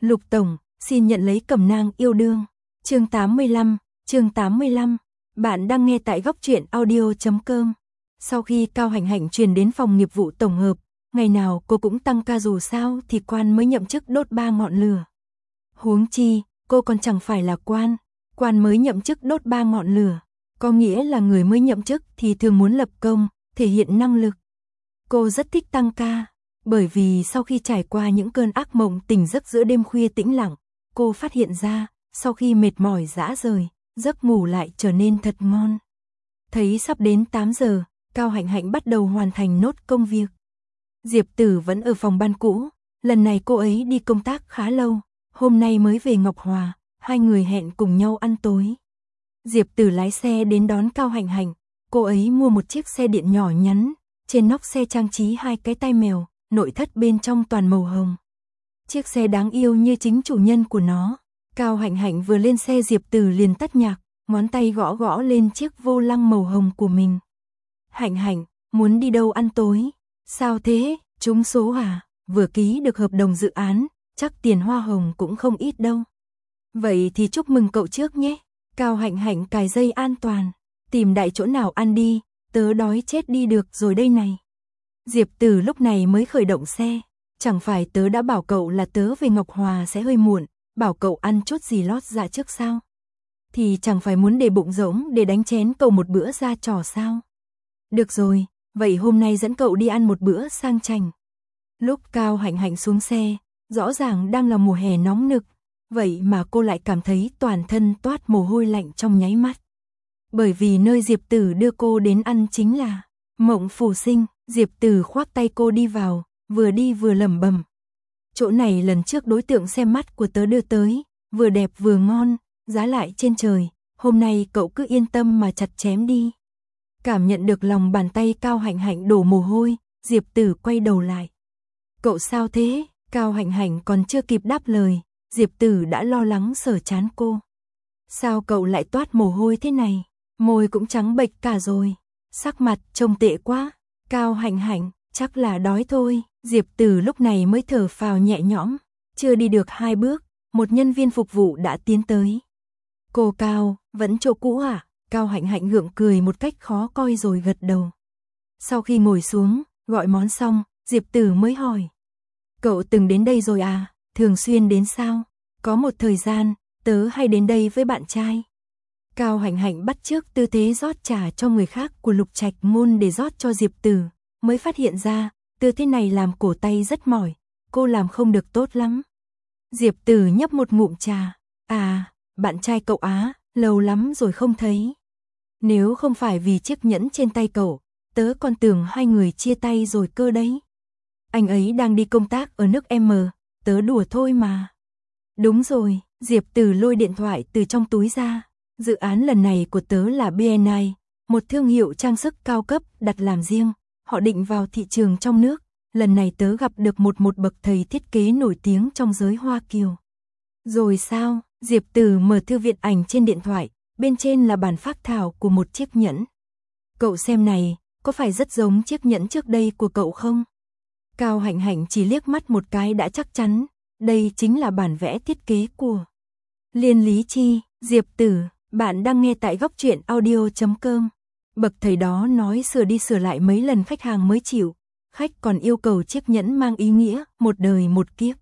Lục Tổng, xin nhận lấy cẩm nang yêu đương. Chương 85. Bạn đang nghe tại góc truyện audio.com. Sau khi Cao Hạnh Hạnh truyền đến phòng nghiệp vụ tổng hợp, ngày nào cô cũng tăng ca, dù sao thì quan mới nhậm chức đốt 3 ngọn lửa. Huống chi, cô còn chẳng phải là quan mới nhậm chức đốt 3 ngọn lửa. Có nghĩa là người mới nhậm chức thì thường muốn lập công, thể hiện năng lực. Cô rất thích tăng ca, bởi vì sau khi trải qua những cơn ác mộng tỉnh giấc giữa đêm khuya tĩnh lặng, cô phát hiện ra, sau khi mệt mỏi rã rời, giấc ngủ lại trở nên thật ngon. Thấy sắp đến 8 giờ, Cao Hạnh Hạnh bắt đầu hoàn thành nốt công việc. Diệp Tử vẫn ở phòng ban cũ, lần này cô ấy đi công tác khá lâu, hôm nay mới về Ngọc Hòa, hai người hẹn cùng nhau ăn tối. Diệp Tử lái xe đến đón Cao Hạnh Hạnh, cô ấy mua một chiếc xe điện nhỏ nhắn, trên nóc xe trang trí 2 cái tai mèo, nội thất bên trong toàn màu hồng. Chiếc xe đáng yêu như chính chủ nhân của nó. Cao Hạnh Hạnh vừa lên xe, Diệp Tử liền tắt nhạc, ngón tay gõ gõ lên chiếc vô lăng màu hồng của mình. Hạnh Hạnh, muốn đi đâu ăn tối? Sao thế, trúng số à? Vừa ký được hợp đồng dự án, chắc tiền hoa hồng cũng không ít đâu. Vậy thì chúc mừng cậu trước nhé. Cao Hạnh Hạnh cài dây an toàn, tìm đại chỗ nào ăn đi, tớ đói chết đi được rồi đây này. Diệp Tử lúc này mới khởi động xe, chẳng phải tớ đã bảo cậu là tớ về Ngọc Hòa sẽ hơi muộn, bảo cậu ăn chút gì lót dạ trước sao? Thì chẳng phải muốn để bụng rỗng để đánh chén cậu một bữa ra trò sao? Được rồi, vậy hôm nay dẫn cậu đi ăn một bữa sang chảnh. Lúc Cao Hạnh Hạnh xuống xe, rõ ràng đang là mùa hè nóng nực, vậy mà cô lại cảm thấy toàn thân toát mồ hôi lạnh trong nháy mắt. Bởi vì nơi Diệp Tử đưa cô đến ăn chính là Mộng Phủ Sinh. Diệp Tử khoác tay cô đi vào, vừa đi vừa lẩm bẩm. Chỗ này lần trước đối tượng xem mắt của tớ đưa tới, vừa đẹp vừa ngon, giá lại trên trời, hôm nay cậu cứ yên tâm mà chặt chém đi. Cảm nhận được lòng bàn tay Cao Hạnh Hạnh đổ mồ hôi, Diệp Tử quay đầu lại. Cậu sao thế? Cao Hạnh Hạnh còn chưa kịp đáp lời, Diệp Tử đã lo lắng sờ trán cô. Sao cậu lại toát mồ hôi thế này? Môi cũng trắng bệch cả rồi, sắc mặt trông tệ quá. Cao Hạnh Hạnh, chắc là đói thôi. Diệp Tử lúc này mới thở phào nhẹ nhõm, chưa đi được 2 bước, một nhân viên phục vụ đã tiến tới. Cô Cao, vẫn chỗ cũ à? Cao Hạnh Hạnh gượng cười một cách khó coi rồi gật đầu. Sau khi ngồi xuống, gọi món xong, Diệp Tử mới hỏi. Cậu từng đến đây rồi à? Thường xuyên đến sao? Có một thời gian, tớ hay đến đây với bạn trai. Cao Hạnh Hạnh bắt chước tư thế rót trà cho người khác của Lục Trạch Ngôn để rót cho Diệp Tử, mới phát hiện ra, tư thế này làm cổ tay rất mỏi, cô làm không được tốt lắm. Diệp Tử nhấp một ngụm trà, à, bạn trai cậu á, lâu lắm rồi không thấy. Nếu không phải vì chiếc nhẫn trên tay cậu, tớ còn tưởng hai người chia tay rồi cơ đấy. Anh ấy đang đi công tác ở nước M, tớ đùa thôi mà. Đúng rồi, Diệp Tử lôi điện thoại từ trong túi ra. Dự án lần này của tớ là BNI, một thương hiệu trang sức cao cấp đặt làm riêng, họ định vào thị trường trong nước. Lần này tớ gặp được một bậc thầy thiết kế nổi tiếng trong giới Hoa Kiều. Rồi sao? Diệp Tử mở thư viện ảnh trên điện thoại, bên trên là bản phác thảo của một chiếc nhẫn. Cậu xem này, có phải rất giống chiếc nhẫn trước đây của cậu không? Cao Hạnh Hạnh chỉ liếc mắt một cái đã chắc chắn, đây chính là bản vẽ thiết kế của Liên Lý Chi. Diệp Tử, bạn đang nghe tại góc truyện audio.com. Bậc thầy đó nói sửa đi sửa lại mấy lần khách hàng mới chịu, khách còn yêu cầu chiếc nhẫn mang ý nghĩa một đời một kiếp.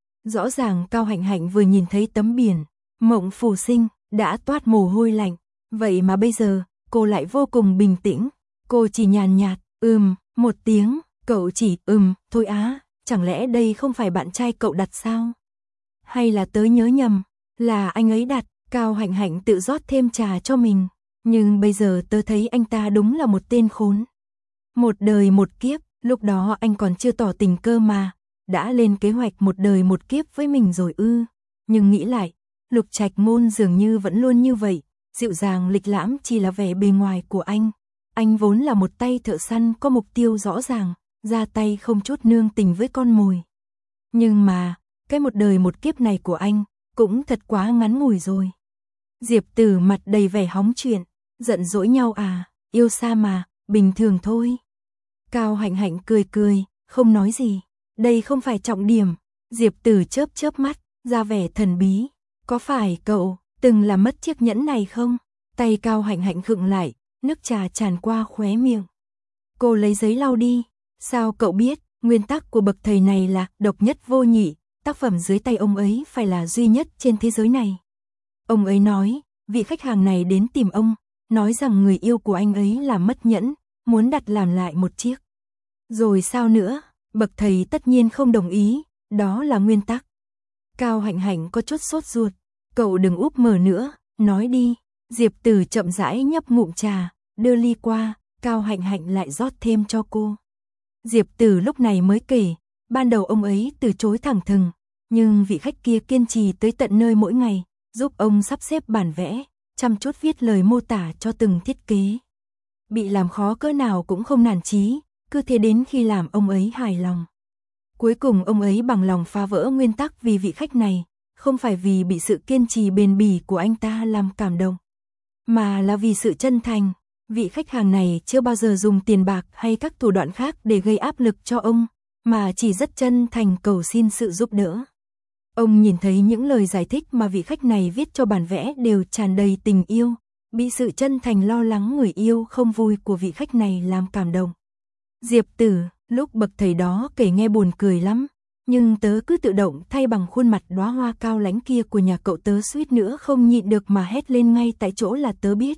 Rõ ràng Cao Hạnh Hạnh vừa nhìn thấy tấm biển Mộng Phủ Sinh đã toát mồ hôi lạnh, vậy mà bây giờ cô lại vô cùng bình tĩnh, cô chỉ nhàn nhạt một tiếng, cậu chỉ thôi á, chẳng lẽ đây không phải bạn trai cậu đặt sao? Hay là tớ nhớ nhầm, là anh ấy đặt? Cao Hạnh Hạnh tự rót thêm trà cho mình, nhưng bây giờ tớ thấy anh ta đúng là một tên khốn. Một đời một kiếp, lúc đó anh còn chưa tỏ tình cơ mà, đã lên kế hoạch một đời một kiếp với mình rồi ư. Nhưng nghĩ lại, Lục Trạch Ngôn dường như vẫn luôn như vậy, dịu dàng lịch lãm chỉ là vẻ bề ngoài của anh. Anh vốn là một tay thợ săn có mục tiêu rõ ràng, ra tay không chút nương tình với con mồi. Nhưng mà, cái một đời một kiếp này của anh, cũng thật quá ngắn ngủi rồi. Diệp Tử mặt đầy vẻ hóng chuyện, giận dỗi nhau à, yêu xa mà, bình thường thôi. Cao Hạnh Hạnh cười cười, không nói gì, đây không phải trọng điểm. Diệp Tử chớp chớp mắt, ra vẻ thần bí. Có phải cậu từng làm mất chiếc nhẫn này không? Tay Cao Hạnh Hạnh khựng lại, nước trà tràn qua khóe miệng. Cô lấy giấy lau đi. Sao cậu biết? Nguyên tắc của bậc thầy này là độc nhất vô nhị, tác phẩm dưới tay ông ấy phải là duy nhất trên thế giới này. Ông ấy nói, vị khách hàng này đến tìm ông, nói rằng người yêu của anh ấy làm mất nhẫn, muốn đặt làm lại một chiếc. Rồi sao nữa? Bậc thầy tất nhiên không đồng ý, đó là nguyên tắc. Cao Hạnh Hạnh có chút sốt ruột. Cậu đừng úp mở nữa, nói đi. Diệp Tử chậm rãi nhấp ngụm trà, đưa ly qua, Cao Hạnh Hạnh lại rót thêm cho cô. Diệp Tử lúc này mới kể, ban đầu ông ấy từ chối thẳng thừng, nhưng vị khách kia kiên trì tới tận nơi mỗi ngày, giúp ông sắp xếp bản vẽ, chăm chút viết lời mô tả cho từng thiết kế. Bị làm khó cỡ nào cũng không nản chí, cứ thế đến khi làm ông ấy hài lòng. Cuối cùng ông ấy bằng lòng phá vỡ nguyên tắc vì vị khách này, không phải vì bị sự kiên trì bền bỉ của anh ta làm cảm động, mà là vì sự chân thành. Vị khách hàng này chưa bao giờ dùng tiền bạc hay các thủ đoạn khác để gây áp lực cho ông, mà chỉ rất chân thành cầu xin sự giúp đỡ. Ông nhìn thấy những lời giải thích mà vị khách này viết cho bản vẽ đều tràn đầy tình yêu, bị sự chân thành lo lắng người yêu không vui của vị khách này làm cảm động. Diệp Tử, lúc bậc thầy đó kể nghe buồn cười lắm, nhưng tớ cứ tự động thay bằng khuôn mặt đóa hoa cao lãnh kia của nhà cậu, tớ suýt nữa không nhịn được mà hét lên ngay tại chỗ là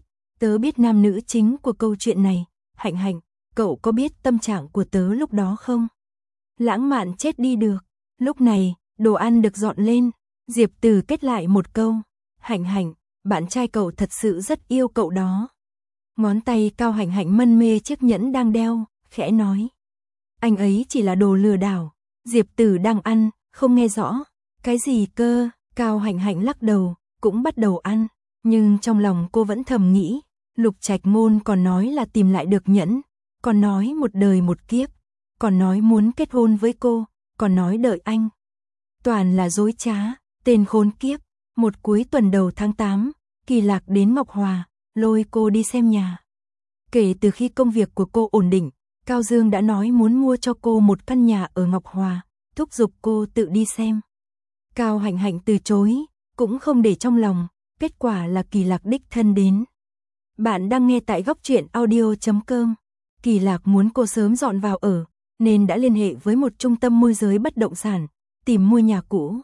tớ biết nam nữ chính của câu chuyện này. Hạnh Hạnh, cậu có biết tâm trạng của tớ lúc đó không? Lãng mạn chết đi được. Lúc này, đồ ăn được dọn lên, Diệp Tử kết lại một câu, Hạnh Hạnh, bạn trai cậu thật sự rất yêu cậu đó. Ngón tay Cao Hạnh Hạnh mân mê chiếc nhẫn đang đeo, khẽ nói. Anh ấy chỉ là đồ lừa đảo. Diệp Tử đang ăn, không nghe rõ. Cái gì cơ? Cao Hạnh Hạnh lắc đầu, cũng bắt đầu ăn. Nhưng trong lòng cô vẫn thầm nghĩ, Lục Trạch Ngôn còn nói là tìm lại được nhẫn, còn nói một đời một kiếp, còn nói muốn kết hôn với cô, còn nói đợi anh. Toàn là dối trá, tên khốn kiếp. Một cuối tuần đầu tháng 8, Kỳ Lạc đến Ngọc Hòa, lôi cô đi xem nhà. Kể từ khi công việc của cô ổn định, Cao Dương đã nói muốn mua cho cô một căn nhà ở Ngọc Hòa, thúc giục cô tự đi xem. Cao Hạnh Hạnh từ chối, cũng không để trong lòng, kết quả là Kỳ Lạc đích thân đến. Bạn đang nghe tại Góc Truyện Audio.com. Kỳ Lạc muốn cô sớm dọn vào ở, nên đã liên hệ với một trung tâm môi giới bất động sản, tìm mua nhà cũ.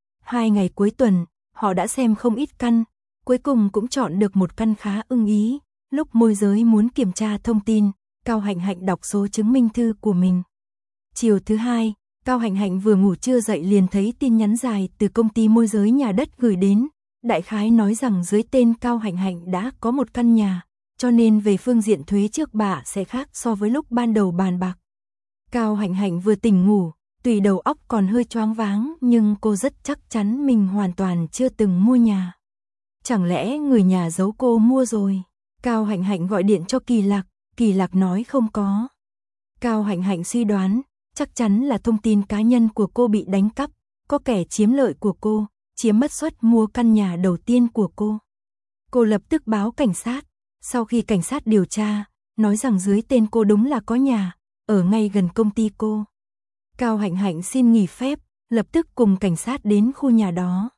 2 ngày cuối tuần, họ đã xem không ít căn, cuối cùng cũng chọn được một căn khá ưng ý. Lúc môi giới muốn kiểm tra thông tin, Cao Hạnh Hạnh đọc số chứng minh thư của mình. Chiều thứ hai, Cao Hạnh Hạnh vừa ngủ chưa dậy liền thấy tin nhắn dài từ công ty môi giới nhà đất gửi đến. Đại khái nói rằng dưới tên Cao Hạnh Hạnh đã có một căn nhà, cho nên về phương diện thuế trước bạ sẽ khác so với lúc ban đầu bàn bạc. Cao Hạnh Hạnh vừa tỉnh ngủ, tuy đầu óc còn hơi choáng váng nhưng cô rất chắc chắn mình hoàn toàn chưa từng mua nhà. Chẳng lẽ người nhà giấu cô mua rồi? Cao Hạnh Hạnh gọi điện cho Kỳ Lạc nói không có. Cao Hạnh Hạnh suy đoán, chắc chắn là thông tin cá nhân của cô bị đánh cắp, có kẻ chiếm lợi của cô, chiếm mất suất mua căn nhà đầu tiên của cô. Cô lập tức báo cảnh sát, sau khi cảnh sát điều tra, nói rằng dưới tên cô đúng là có nhà, ở ngay gần công ty cô. Cao Hạnh Hạnh xin nghỉ phép, lập tức cùng cảnh sát đến khu nhà đó.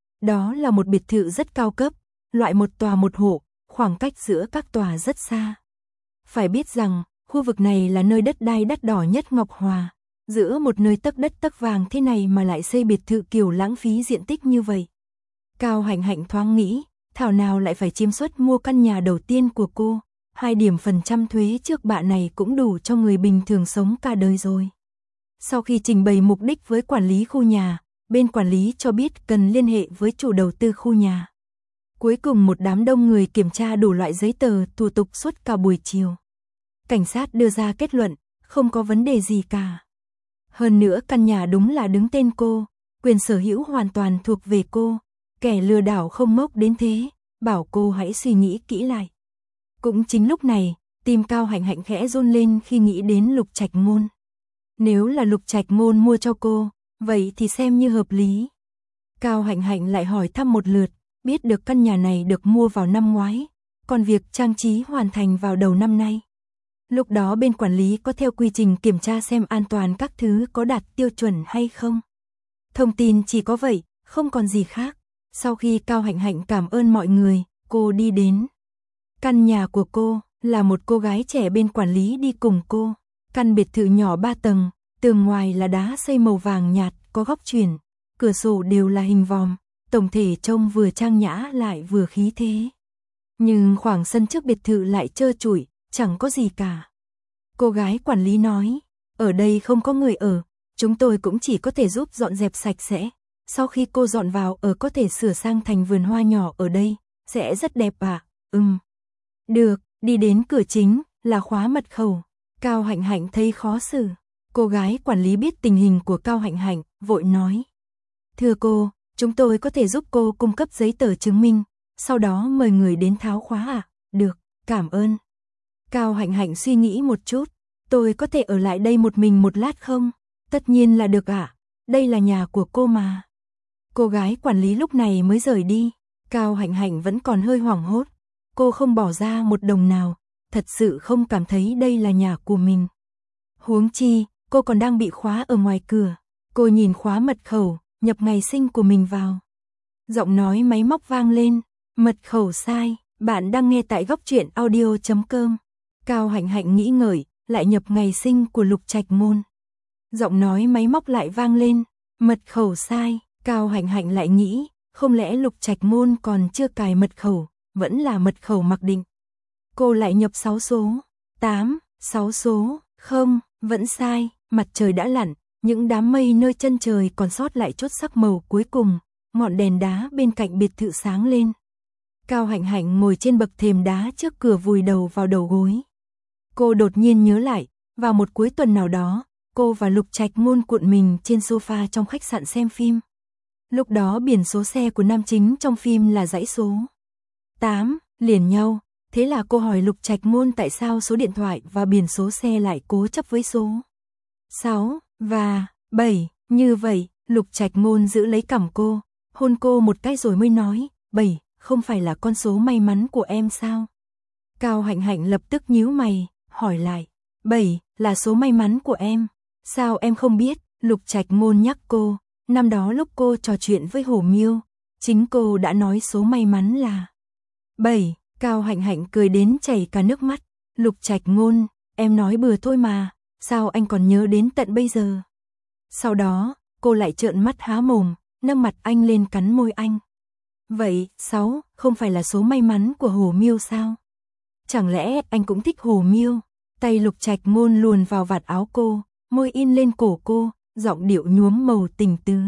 Đó là một biệt thự rất cao cấp, loại một tòa một hộ, khoảng cách giữa các tòa rất xa. Phải biết rằng, khu vực này là nơi đất đai đắt đỏ nhất Ngọc Hòa. Giữa một nơi tấc đất tấc vàng thế này mà lại xây biệt thự kiểu lãng phí diện tích như vậy. Cao Hạnh Hạnh thoáng nghĩ, thảo nào lại phải chiếm suất mua căn nhà đầu tiên của cô. 2% thuế trước bạ này cũng đủ cho người bình thường sống cả đời rồi. Sau khi trình bày mục đích với quản lý khu nhà, bên quản lý cho biết cần liên hệ với chủ đầu tư khu nhà. Cuối cùng một đám đông người kiểm tra đủ loại giấy tờ, thủ tục suốt cả buổi chiều. Cảnh sát đưa ra kết luận, không có vấn đề gì cả. Hơn nữa căn nhà đúng là đứng tên cô, quyền sở hữu hoàn toàn thuộc về cô. Kẻ lừa đảo không ngốc đến thế, bảo cô hãy suy nghĩ kỹ lại. Cũng chính lúc này, tim Cao Hạnh Hạnh khẽ run lên khi nghĩ đến Lục Trạch Ngôn. Nếu là Lục Trạch Ngôn mua cho cô, vậy thì xem như hợp lý. Cao Hạnh Hạnh lại hỏi thăm một lượt, biết được căn nhà này được mua vào năm ngoái, còn việc trang trí hoàn thành vào đầu năm nay. Lúc đó bên quản lý có theo quy trình kiểm tra xem an toàn các thứ có đạt tiêu chuẩn hay không. Thông tin chỉ có vậy, không còn gì khác. Sau khi Cao Hạnh Hạnh cảm ơn mọi người, cô đi đến căn nhà của cô, là một cô gái trẻ bên quản lý đi cùng cô. Căn biệt thự nhỏ 3 tầng, tường ngoài là đá xây màu vàng nhạt, có góc chuyển, cửa sổ đều là hình vòm, tổng thể trông vừa trang nhã lại vừa khí thế. Nhưng khoảng sân trước biệt thự lại trơ trụi, chẳng có gì cả. Cô gái quản lý nói, ở đây không có người ở, chúng tôi cũng chỉ có thể giúp dọn dẹp sạch sẽ. Sau khi cô dọn vào ở có thể sửa sang thành vườn hoa nhỏ ở đây, sẽ rất đẹp ạ. Được, đi đến cửa chính, là khóa mật khẩu. Cao Hạnh Hạnh thấy khó xử. Cô gái quản lý biết tình hình của Cao Hạnh Hạnh, vội nói. Thưa cô, chúng tôi có thể giúp cô cung cấp giấy tờ chứng minh, sau đó mời người đến tháo khóa ạ. Được, cảm ơn. Cao Hạnh Hạnh suy nghĩ một chút. Tôi có thể ở lại đây một mình một lát không? Tất nhiên là được ạ. Đây là nhà của cô mà. Cô gái quản lý lúc này mới rời đi. Cao Hạnh Hạnh vẫn còn hơi hoảng hốt. Cô không bỏ ra một đồng nào, thật sự không cảm thấy đây là nhà của mình. Huống chi, cô còn đang bị khóa ở ngoài cửa. Cô nhìn khóa mật khẩu, nhập ngày sinh của mình vào. Giọng nói máy móc vang lên, mật khẩu sai, bạn đang nghe tại góc truyện audio.com. Cao Hạnh Hạnh nghĩ ngợi, lại nhập ngày sinh của Lục Trạch Ngôn. Giọng nói máy móc lại vang lên, mật khẩu sai, Cao Hạnh Hạnh lại nghĩ, không lẽ Lục Trạch Ngôn còn chưa cài mật khẩu, vẫn là mật khẩu mặc định. Cô lại nhập 6 số, 8, 6 số, không, vẫn sai, mặt trời đã lặn, những đám mây nơi chân trời còn sót lại chút sắc màu cuối cùng, ngọn đèn đá bên cạnh biệt thự sáng lên. Cao Hạnh Hạnh ngồi trên bậc thềm đá trước cửa vùi đầu vào đầu gối. Cô đột nhiên nhớ lại, vào một cuối tuần nào đó, cô và Lục Trạch Ngôn cuộn mình trên sofa trong khách sạn xem phim. Lúc đó biển số xe của nam chính trong phim là dãy số 8, liền nhau. Thế là cô hỏi Lục Trạch Ngôn tại sao số điện thoại và biển số xe lại cố chấp với số 6 và 7. Như vậy, Lục Trạch Ngôn giữ lấy cằm cô, hôn cô một cái rồi mới nói, 7, không phải là con số may mắn của em sao? Cao Hạnh Hạnh lập tức nhíu mày, hỏi lại, 7 là số may mắn của em. Sao em không biết? Lục Trạch Ngôn nhắc cô, năm đó lúc cô trò chuyện với Hổ Miêu, chính cô đã nói số may mắn là 7. Cao Hạnh Hạnh cười đến chảy cả nước mắt. Lục Trạch Ngôn, em nói bừa thôi mà, sao anh còn nhớ đến tận bây giờ? Sau đó, cô lại trợn mắt há mồm, nâng mặt anh lên cắn môi anh. Vậy, 6, không phải là số may mắn của Hổ Miêu sao? Chẳng lẽ anh cũng thích Hổ Miêu? Tay Lục Trạch Ngôn luồn vào vạt áo cô, môi in lên cổ cô, giọng điệu nhuốm màu tình tứ.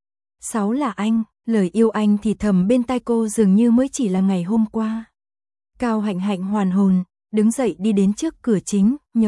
6 là anh, lời yêu anh thì thầm bên tai cô dường như mới chỉ là ngày hôm qua. Cao Hạnh Hạnh hoàn hồn, đứng dậy đi đến trước cửa chính, nhập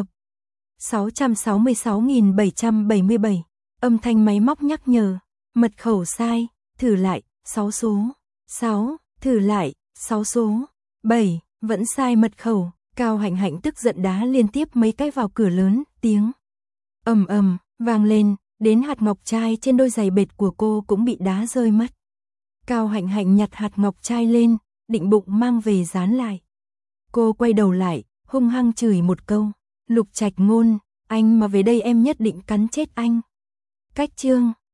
666.777. Âm thanh máy móc nhắc nhở, mật khẩu sai, thử lại, 6 số, 6, thử lại, 6 số, 7, vẫn sai mật khẩu. Cao Hạnh Hạnh tức giận đá liên tiếp mấy cái vào cửa lớn, tiếng ầm ầm vang lên, đến hạt ngọc trai trên đôi giày bệt của cô cũng bị đá rơi mất. Cao Hạnh Hạnh nhặt hạt ngọc trai lên, định bụng mang về dán lại. Cô quay đầu lại, hung hăng chửi một câu, Lục Trạch Ngôn, anh mà về đây em nhất định cắn chết anh. Cách chương